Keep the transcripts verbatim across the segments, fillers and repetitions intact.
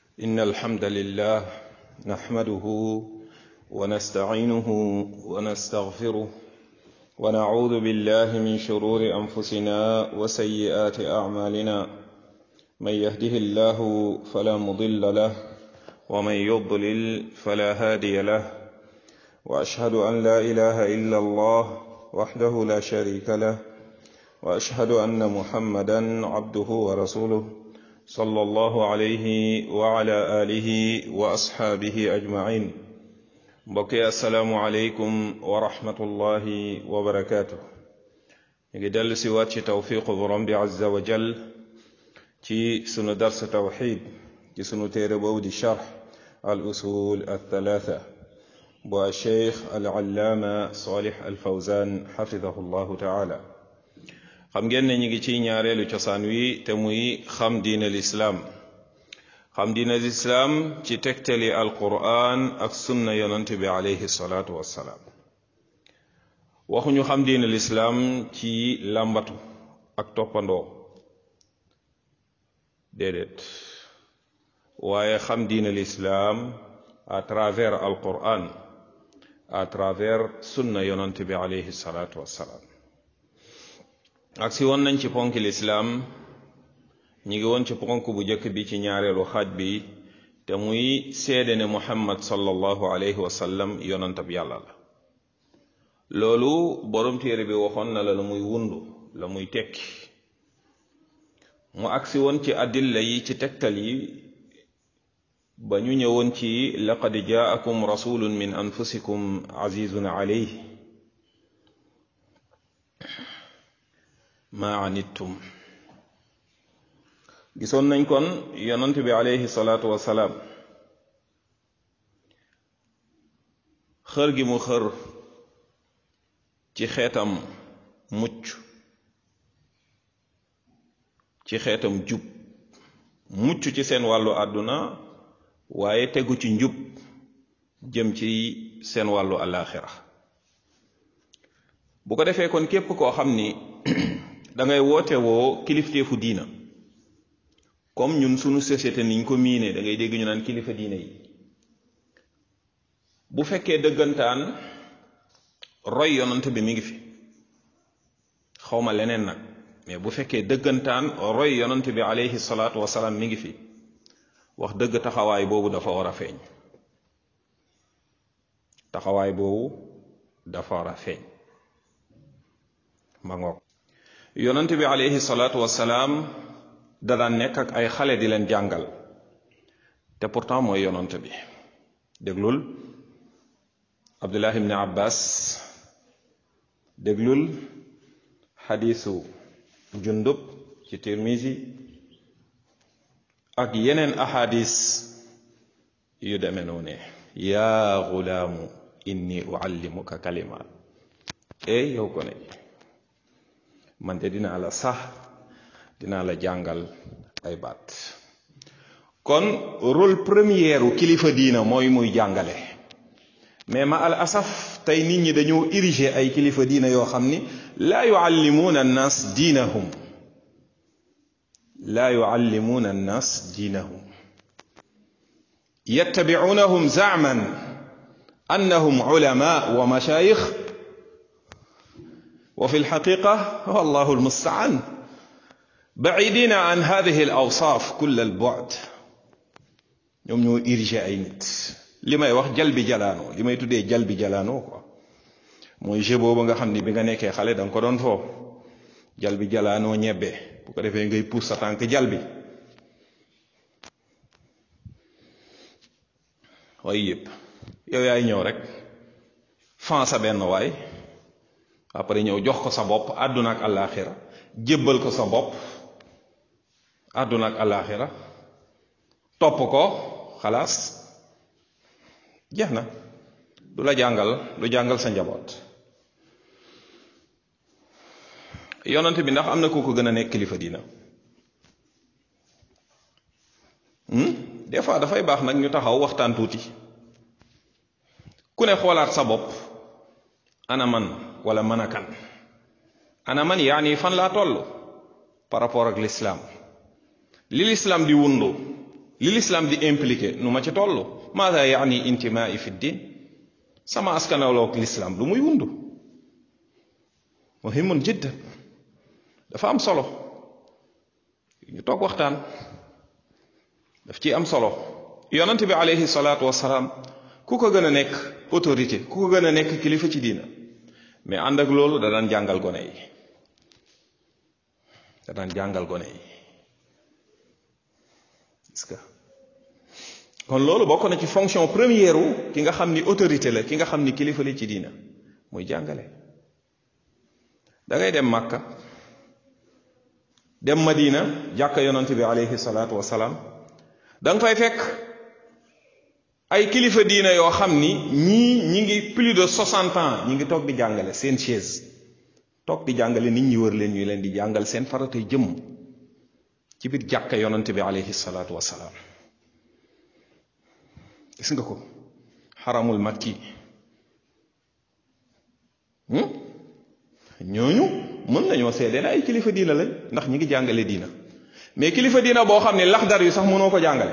إن الحمد لله نحمده ونستعينه ونستغفره ونعوذ بالله من شرور أنفسنا وسيئات أعمالنا من يهده الله فلا مضل له ومن يضلل فلا هادي له وأشهد أن لا إله إلا الله وحده لا شريك له وأشهد أن محمدا عبده ورسوله صلى الله عليه وعلى آله وأصحابه أجمعين. بقي السلام عليكم ورحمة الله وبركاته. يجدل سوات توفيق برم عز وجل في سنة درس توحيد في سنة تيربود شرح الأصول الثلاثة والشيخ العلامة صالح الفوزان حفظه الله تعالى. xam ngeen ne ñu ngi ci ñaareelu cosaan wi te muy xam diine lislaam xam diine lislaam ci tegtali alquran ak sunna yonante bi alayhi salaatu wassalaam. waxuñu xam diine lislaam ci làmbatu ak toppandoo déedéet waaye xam diine lislaam à travers alquran à travers sunna yonante bi alayhi salaatu wassalaam. ak si woon nañ ci ponk lislaam ñi ngi woon ci ponk bu njëkk bi ci ñaareelu xaaj bi te muy seede ne muhammad sallallahu alayhi wa sallam yonantab yàlla la. loolu borom téere bi waxoon na la la muy wundu la muy tekki mu agsi woon ci adilla yi ci tegtal yi ba ñu ñëwoon ci laqad jaakum rasulun min anfusikum azizun alayhi ma anittum. gisoon nañ kon yonent bi alayhi salaatu wasalaam xër gi mu xër ci xeetam mucc ci xeetam jub mucc ci seen wàllu àdduna waaye tegu ci njub jëm ci seen wàllu alaaxira. bu ko defee kon képp koo xam ni da ngay woote woo kilifteefu diina comme ñun sunu société niñ ko miine da ngay dégg ñu naan kilifa diina yi. bu fekkee dëggantaan roy yonant bi mi ngi fi xawma leneen nag mais bu fekkee dëggantaan roy yonant bi alayhi salaatu wasalaam mi ngi fi wax dëgg taxawaay boobu dafa war a feeñ taxawaay boobu dafa war a feeñ ma ngoog. yonent bi alayhi salaatu wassalaam da daan nekk ak ay xale di leen jàngal te pourtant mooy yonent bi. déglul Abdullah ibn Abbas, déglul xadiisu Jundub ci Tirmizi ak yeneen ahadis yu deme noone. yaa gulaamu inni uallimuka kalimaat. ey yow ko ne man de dinaa la sax dinaa la jàngal ay baat. kon rôle première u kilifa diina mooy muy jàngale, mais ma al asaf tey nit ñi dañoo ériger ay kilifa diina yoo xam ni laa yuallimuuna annaas diinahum laa yuallimuuna annaas diinahum yattabi'uunahum za'man annahum ulama wa mashayikh وفي الحقيقة والله المستعان بعيدين عن هذه الأوصاف كل البعد. ñoom ñoo érigé ay nit li may wax jal bi jalaanoo li may tuddee jal bi jalaanoo quoi mooy jeu boobu nga xam ni bi nga nekkee xale da nga ko doon foo jal bi jalaanoo ñebbe bu ko defee ngay pousse sa tànk jal bi waaye yëpp yow yaay ñëw rek fan sa benn waay après ñëw jox ko sa bopp àdduna ak àllaaxira jébbal ko sa bopp àdduna ak àllaaxira topp ko xalaas jeex na du la jàngal du jàngal sa njaboot. yonent bi ndax am na ku ko gën a nekk kilifa diina? des fois dafay baax nag ñu taxaw waxtaan tuuti ku ne xoolaat sa bopp ana man wala man akan ana man yaani fan laa toll par rapport ak l'islam li l'islam di wundu li l'islam di impliqué nu ma ci toll maada yaani intimaai fi ddin sama askanawloog l'islam lu muy wundu muhimun jiddan dafa am solo ñu toog waxtaan daf ci am solo yonent bi alayhi salaatu wasalaam ku ko gën a nekk autorité ku ko gën a nekk kilifa ci diina mais ànd ak loolu da daan jàngal gone yi da daan jàngal gone yi est-ce que kon loolu bokk na ci fonction première wu ki nga xam ni autorité la ki nga xam ni kilifa la ci diina muy jàngale da ngay dem Makka dem Madina jàkka yonent bi alayhi salaatu wasalaam da nga fay fekk ay kilifa diina yoo xam ni ñii ñi ngi plus de soixante ans ñi ngi toog di jàngale seen chaise toog di jàngale nit ñi wër leen ñu leen di jàngal seen faratay jëmm ci biir jàkka yonent bi alayhi salaatu wasalaam gis nga ko xaramul makki ñooñu mën nañoo seede ne ay kilifa diina lañ ndax ñi ngi jàngale diina mais kilifa diina boo xam ne laxdar yu sax mënoo ko jàngale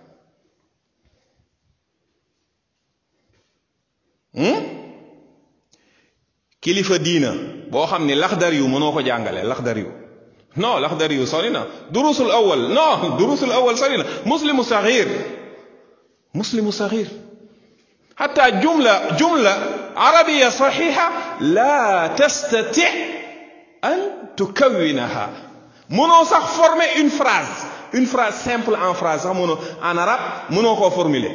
kilifa diina boo xam ne laxdar yu mënoo ko jàngale laxdar yu non laxdar yu sori na durusul awal non durusul awal sori na muslimu saxiir muslimu saxiir xataa jumla jumla arabiya saxiixa la tastati an tukawinaha mënoo sax former une phrase une phrase simple en phrase sax mënoo en arabe mënoo koo formuler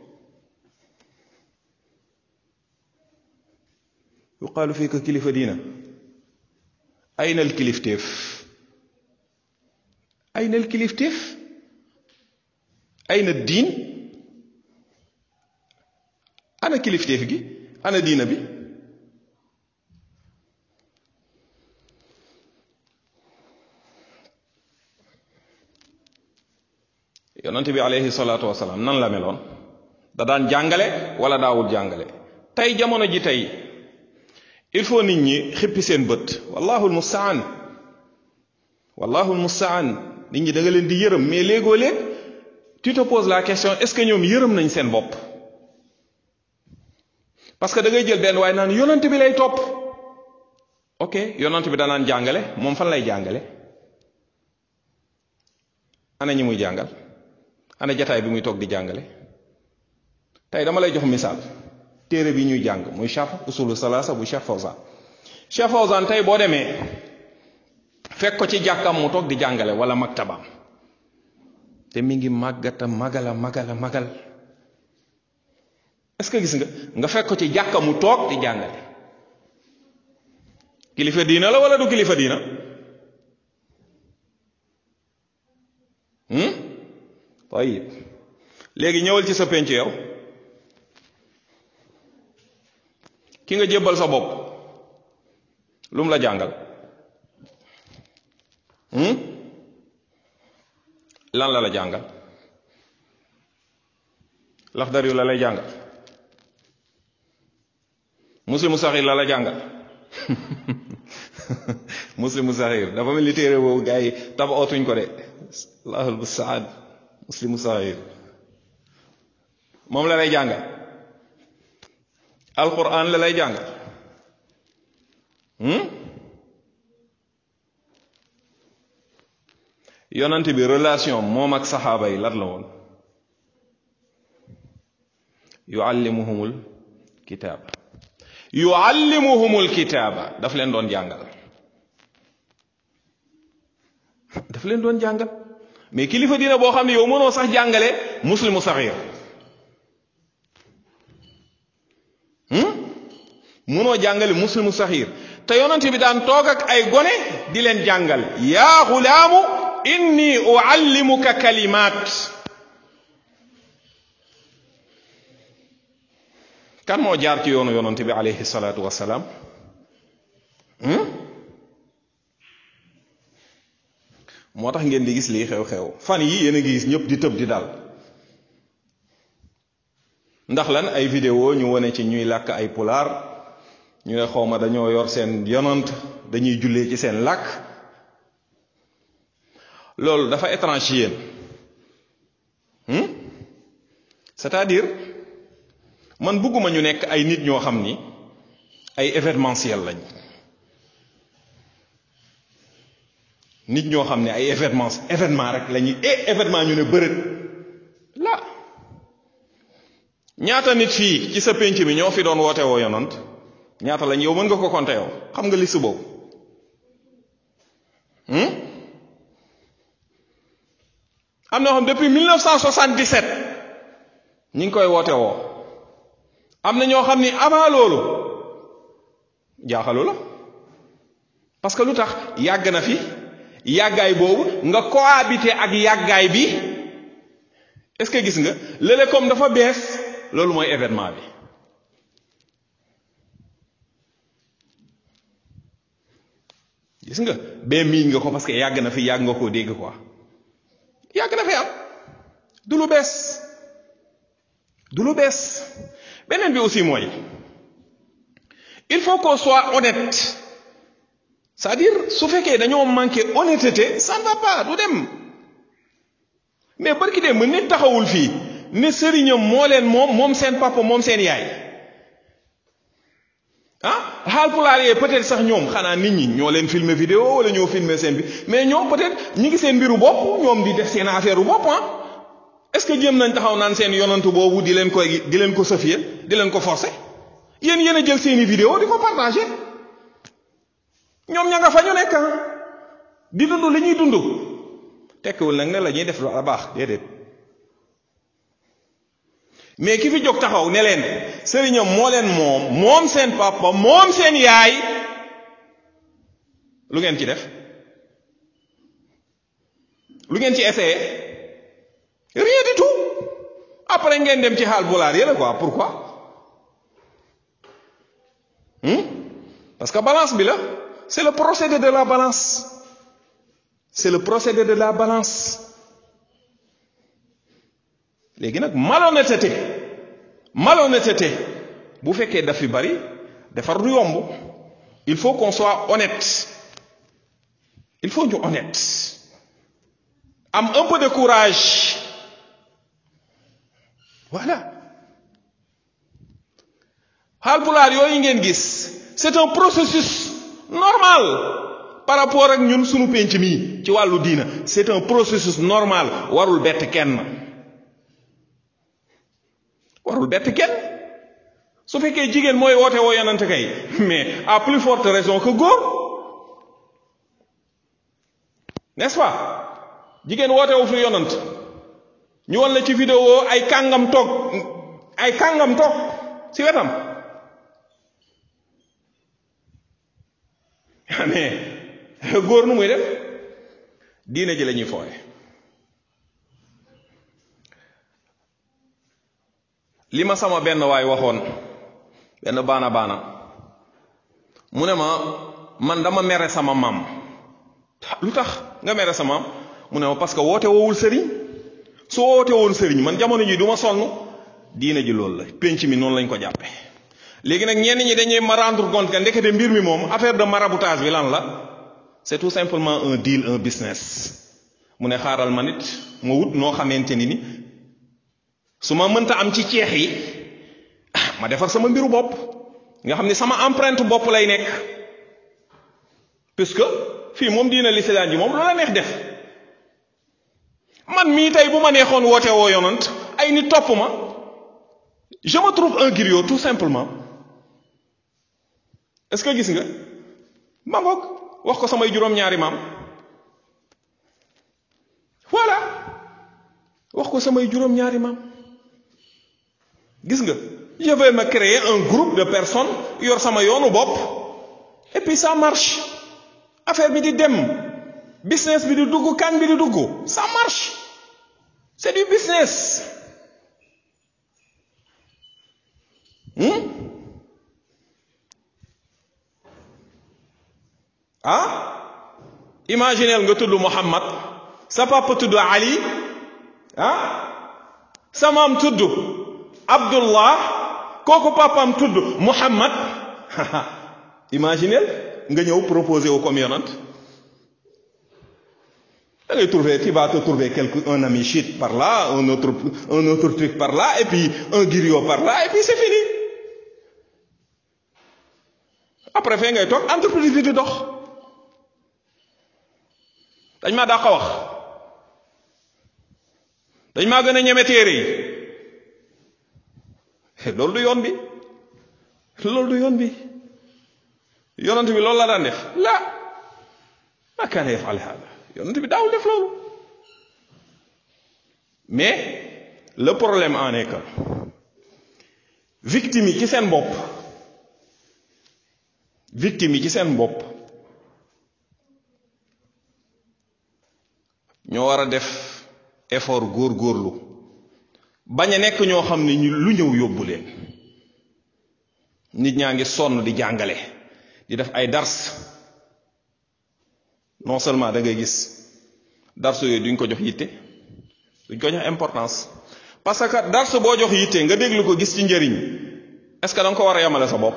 yuqaalu fii ka kilifa diina ayna al kilifteef ayna al kilifteef ayna diin ana kilifteef gi ana diina bi yonent bi alayhi salaatu wasalaam nan la meloon da daan jàngale wala daawul jàngale tey jamono ji tey il faut nit ñi xippi seen bët wallahu almustaan wallahu almustaan nit ñi da nga leen di yërëm mais léegoo léeg tu te poses la question est-ce que ñoom yërëm nañ seen bopp parce que da ngay jël benn waaye naan yonent bi lay topp ok yonent bi danaan jàngale moom fan lay jàngale ana ñi muy jàngal ana jataay bi muy toog di jàngale tey dama lay jox misaal téere bi ñuy jàng muy Sharh Usulu Salaasa bu Cheikh Fawzan Cheikh Fawzan tey boo demee fekk ko ci jàkkam mu toog di jàngale wala maktabaam te mi ngi màggata magala magala magal est-ce que gis nga nga fekk ko ci jàkkam mu toog di jàngale kilifa diina la wala du kilifa diina hmm tayib léegi ñëwal ci sa penc yow ki nga jébbal sa bopp lu mu la jàngal hmm lan la la jàngal laxdar yu la lay jàngal muslimu saxiir la la jàngal muslimu saxiir dafa mel ni téere boobu gaa yi taba ootuñ ko de allahul musta'an muslimu saxiir moom la lay jàngal alquran la lay jàngal hmm yonent bi relation moom ak saxaaba yi lan la woon yuallimuhumul kitaaba yuallimuhumul kitaaba daf leen doon jàngal daf leen doon jàngal mais kilifa dina boo xam ne yow mënoo sax jàngale muslimu saxiir mënoo jàngale muslimu saxiir te yonent bi daan toog ak ay gone di leen jàngal yaa xulaamu inni uallimuka kalimaat kan moo jaar ci yoonu yonent bi alayhi salaatu wasalaam moo tax ngeen di gis lii xew-xew fan yi yéen a ngi gis ñëpp di tëb di dal ndax lan ay vidéo ñu wone ci ñuy làkk ay pulaar ñu ne xawma dañoo yor seen yonant dañuy jullee ci seen làkk loolu dafa étrange yéen c'est-à-dire man bëgguma ñu nekk ay nit ñoo xam ni ay événementiel lañ nit ñoo xam ne ay événement événement rek la ñuy e événement ñu ne bërët la ñaata nit fii ci sa pénc mi ñoo fi doon woote woo yonant ñaata lañ yow mën nga ko compter yow xam nga liste boobu am na xam depuis mille neuf cent soixante-dix-sept ñi ngi koy woote woo am na ñoo xam ni avant loolu jaaxalu la parce que lu tax yàgg na fi yàggaay boobu nga cohabiter ak yàggaay bi est-ce que gis nga lële comme dafa bees loolu mooy événement bi gis nga bee miiñ nga ko parce que yàgg na fi yàgg nga koo dégg quoi yàgg na fi am du lu bees du lu bees beneen bi aussi mooy il faut qu'on soit honnête c'est-à-dire su fekkee dañoo manqué honnêteté ça ne va pas du dem mais barki dem nit taxawul fii ne sëriñam moo leen moom moom seen papa moom seen yaay ah Haalpulaar yee peut-être sax ñoom xanaa nit ñi ñoo leen filmer vidéo wala ñoo filmer seen bi mais ñoom peut-être ñi ngi seen mbiru bopp ñoom di def seen affaire u bopp ah est-ce que jéem nañ taxaw naan seen yonantu boobu di leen koy di leen ko safier di leen ko forcer yéen yéen a jël seeni vidéo di ko partager ñoom ña nga fa ñu nekk di dund li ñuy dund tekkiwul nag ne la ñuy def lu baax déedéet mais ki fi jóg taxaw ne leen sëriñam moo leen moom moom seen papa moom seen yaay lu ngeen ci def lu ngeen ci essayé rien du tout après ngeen dem ci Haalpulaar yële quoi pourquoi hmm? Parce que balance bi la c'est le procédé de la balance c'est le procédé de la balance léegi nag malhonnêteté malhonnêteté bu fekkee daf fi bari defar du yomb il faut qu'on soit honnête il faut ñu honnête am un peu de courage voilà Haalpulaar yooyu ngeen gis c'est un processus normal par rapport ak ñun sunu penc mi ci wàllu diina c'est un processus normal warul bett kenn warul bett kenn su fekkee jigéen mooy woote woo yonante kay mais à plus forte raison que góor n'est-ce pas jigéen woote wu fi yonant ñu won la ci vidéo ay kàngam toog ay kàngam toog ci wetam mais góor nu muy def diine ji la ñuy fooye li ma sama benn waay waxoon benn baana baana mu ne ma man dama mere sama maam lu tax nga mere sa maam mu ne ma parce que woote woowul sëriñ su woote woon sëriñ man jamono ji du ma sonn diine ji loolu la penc mi noonu lañ ko jàppe léegi nag ñenn ñi dañuy ma rendre compte que ndekete mbir mi moom affaire de maraboutage bi lan la c'est tout simplement un deal un business mu ne xaaral ma nit ma wut noo xamante ni ni su ma mënta am ci ceex yi ma defar sama mbiru bopp nga xam ni sama empreinte bopp lay nekk puisque fii moom diina l'islam ji moom loola neex def man mii tey bu ma neexoon woote woo yonant ay nit topp ma je me trouve un griot tout simplement est-ce que gis nga ma ngoog wax ko samay juróom-ñaari maam voilà wax ko samay juróom-ñaari maam gis nga je vais me créer un groupe de personnes yor sama yoonu bopp et puis ça marche affaire bi di dem business bi di dugg kan bi di dugg ça marche c'est du business hmm? ah imaginez nga tudd Muhammad sa papa tudd Ali ah sa maam tudd Abdullah kooku papaam tudd Muhammad imaginez nga ñëw proposé wu comme yonant da ngay trouver, tu vas te trouver quelque, un ami chiite par là, un autre, un autre truc par là, et puis un griot par là, et puis c'est fini. Après fee ngay toog entreprise bi di dox. dañ maa daa ko wax dañ maa gën a ñeme téere yi loolu du yoon bi loolu du yoon bi yonent bi loolu la daan def la ma kaana yaf'al hada yonent bi daawul def loolu. mais le problème en est que victime yi ci seen bopp victime yi ci seen bopp ñoo war a def effort góorgóorlu bañ a nekk ñoo xam ne ñu lu ñëw yóbbu leen. nit ñaa ngi sonn di jàngale di def ay dars non seulement da ngay gis dars yooyu duñ ko jox yitte duñ ko jox importance parce que dars boo jox yitte nga déglu ko gis ci njëriñ est-ce que da nga ko war a yemale sa bopp.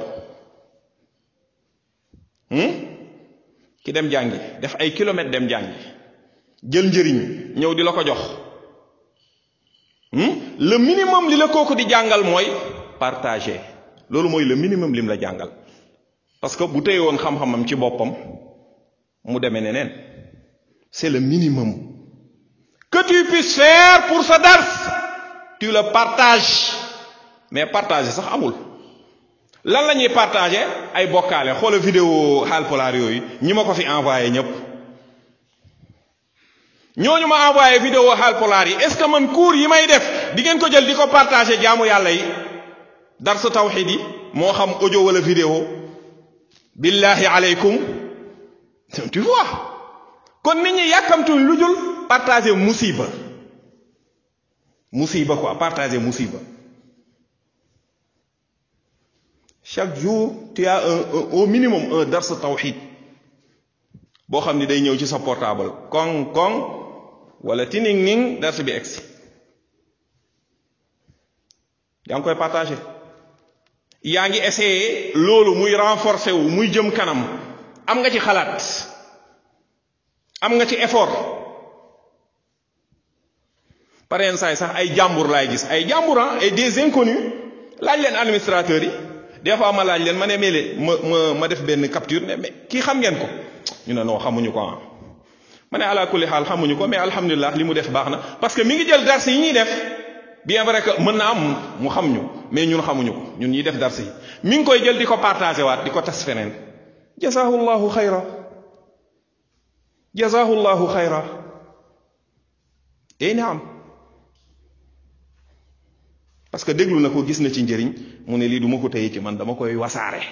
ki dem jàngi def ay kilomètres dem jàngi jël njëriñ ñëw di la ko jox le minimum li la kooku di jàngal mooy partager. loolu mooy le minimum lim la jàngal parce que bu téye woon xam-xamam ci boppam mu demee neneen. c'est le minimum que tu puisses faire pour sa dars tu le partages mais partager sax amul. lan la ñuy partager ay bokkaale xoola vidéo Haalpulaar yooyu ñi ma ko fi envoyé ñëpp ñooñu ma envoyé vidéo Haalpulaar yi est-ce que man cours yi may def di ngeen ko jël di ko partager jaamu yàlla yi darsu tawhid yi moo xam audio wala vidéo billahi aleykum tu vois kon nit ñi yàkkamtuñ lu jul partager musiba musiba quoi partager musiba. chaque jour tu as un, un au minimum un darsu tawhid boo xam ni day ñëw ci sa portable koŋ koŋ wala tining ning dars bi egsi yaa ngi koy partager. yaa ngi essayer loolu muy renforcer wu muy jëm kanam am nga ci xalaat am nga ci effort. pareen saay sax ay jàmbur laay gis ay jàmbur et des inconnus laaj leen administrateurs yi des fois ma laaj leen ma ne meele ma ma ma def benn capture ne mais kii xam ngeen ko ñu ne non xamuñu ko ah ma ne ala kulli xaal xamuñu ko mais alhamdulilah li mu def baax na parce que mi ngi jël dars yi ñuy def. bien vrai que mën na am mu xam ñu mais ñun xamuñu ko ñun ñuy def dars yi mi ngi koy jël di ko partager waat di ko tas feneen jazaahu llahu xayra jazaahu llahu xayra eh naam parce que déglu na ko gis na ci njëriñ mu ne lii du ma ko téye ci man dama koy wasaare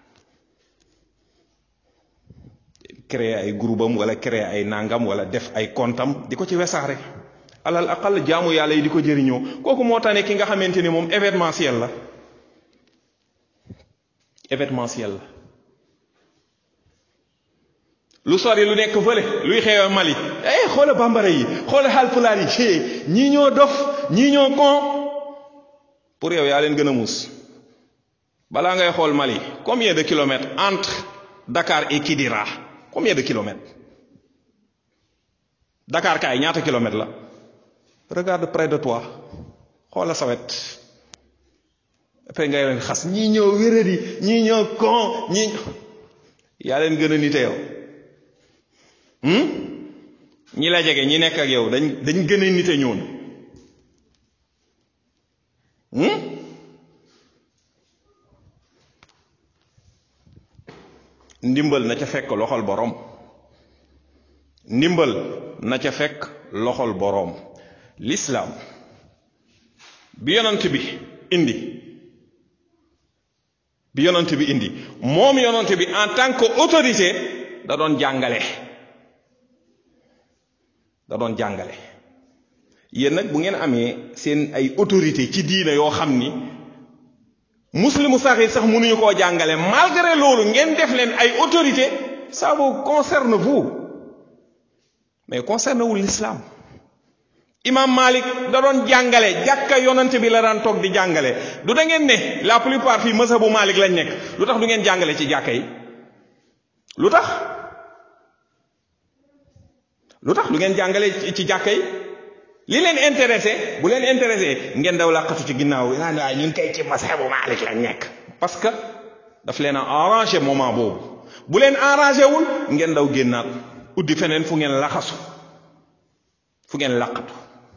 créer ay groupe am wala créer ay nangam wala def ay comptam di ko ci wasaare alal aqal jaamu yàlla yi di ko jëriñoo kooku moo tax ne ki nga xamante ni moom événementiel la événementiel la lu sori lu nekk fële luy xew Mali eh xoola bambara yi xoola Haalpulaar yi ñii ñoo dof ñii ñoo kon pour yow yaa leen gën a muus balaa ngay xool Mali combien de kilomètres entre Dakar et Kidira combien de kilomètres Dakar kaay ñaata kilomètres la regarde près de toi xoola sawet après ngay leen xas ñii ñoo wéradi ñii ñoo kon ñii yaa leen gën a nite yow ñi la jege ñi nekk ak yow dañ dañ gën a nite ñoon ndimbal na ca fekk loxol boroom ndimbal na ca fekk loxol boroom l'islam bi yonent bi indi bi yonent bi indi moom yonent bi en tant que autorité da doon jàngale da doon jàngale yéen nag bu ngeen amee seen ay autorité ci diine yoo xam ni muslimu saxir sax mënuñu koo jàngale malgré loolu ngeen def leen ay autorité ça vous concerne vous mais concerne wul l'islam. imam Malik da doon jàngale jàkka yonent bi la daan toog di jàngale du da ngeen ne la plupart fii mazhabu Malik lañ nekk lu tax du ngeen jàngale ci jàkka yi lu tax lu tax lu ngeen jàngale ci jàkka yi li leen intéressé bu leen intéressé ngeen daw làqatu ci ginnaaw naan waaye ñun kay ci mazhabu Maalik la nekk parce que daf leen a arrangé moment boobu bu leen arrangé wul ngeen daw génnaat uddi feneen fu ngeen laxasu fu ngeen làqatu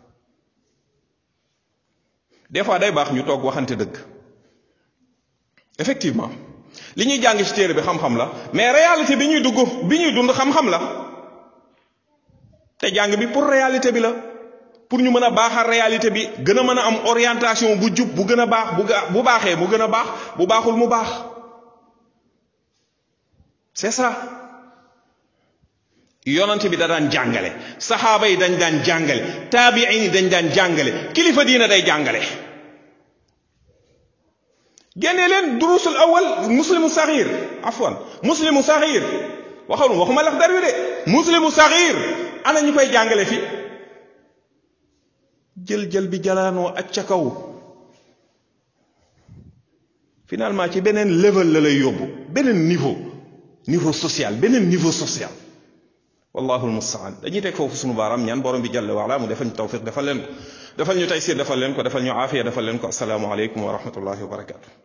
des fois day baax ñu toog waxante dëgg effectivement li ñuy jàng ci téere bi xam-xam la mais réalité bi ñuy dugg bi ñuy dund xam-xam la te jàng bi pour réalité bi la pour ñu mën a baaxal réalité bi gën a mën a am orientation bu jub bu gën a baax bu bu baaxee mu gën a baax bu baaxul mu baax c'est ça yonent bi da daan jàngale saxaaba yi dañ daan jàngale taabiin yi dañ daan jàngale kilifa diina day jàngale génnee leen durusul awal muslimu saxiir afwan muslimu saxiir waxalum waxuma lax dar wi de muslimu saxiir ana ñu koy jàngale fi jël jël bi jalaanoo ak ca kaw finalement ci beneen level la lay yóbbu beneen niveau niveau social beneen niveau social wallahu almustaan dañuy teg foofu sunu baaraam ñaan borom bi jalla waala mu defal ñu tawfiq defal leen ko defal ñu taysir defal leen ko defal ñu aafiya defal leen ko assalaamu aleykum wa rahmatullahi wa barakatu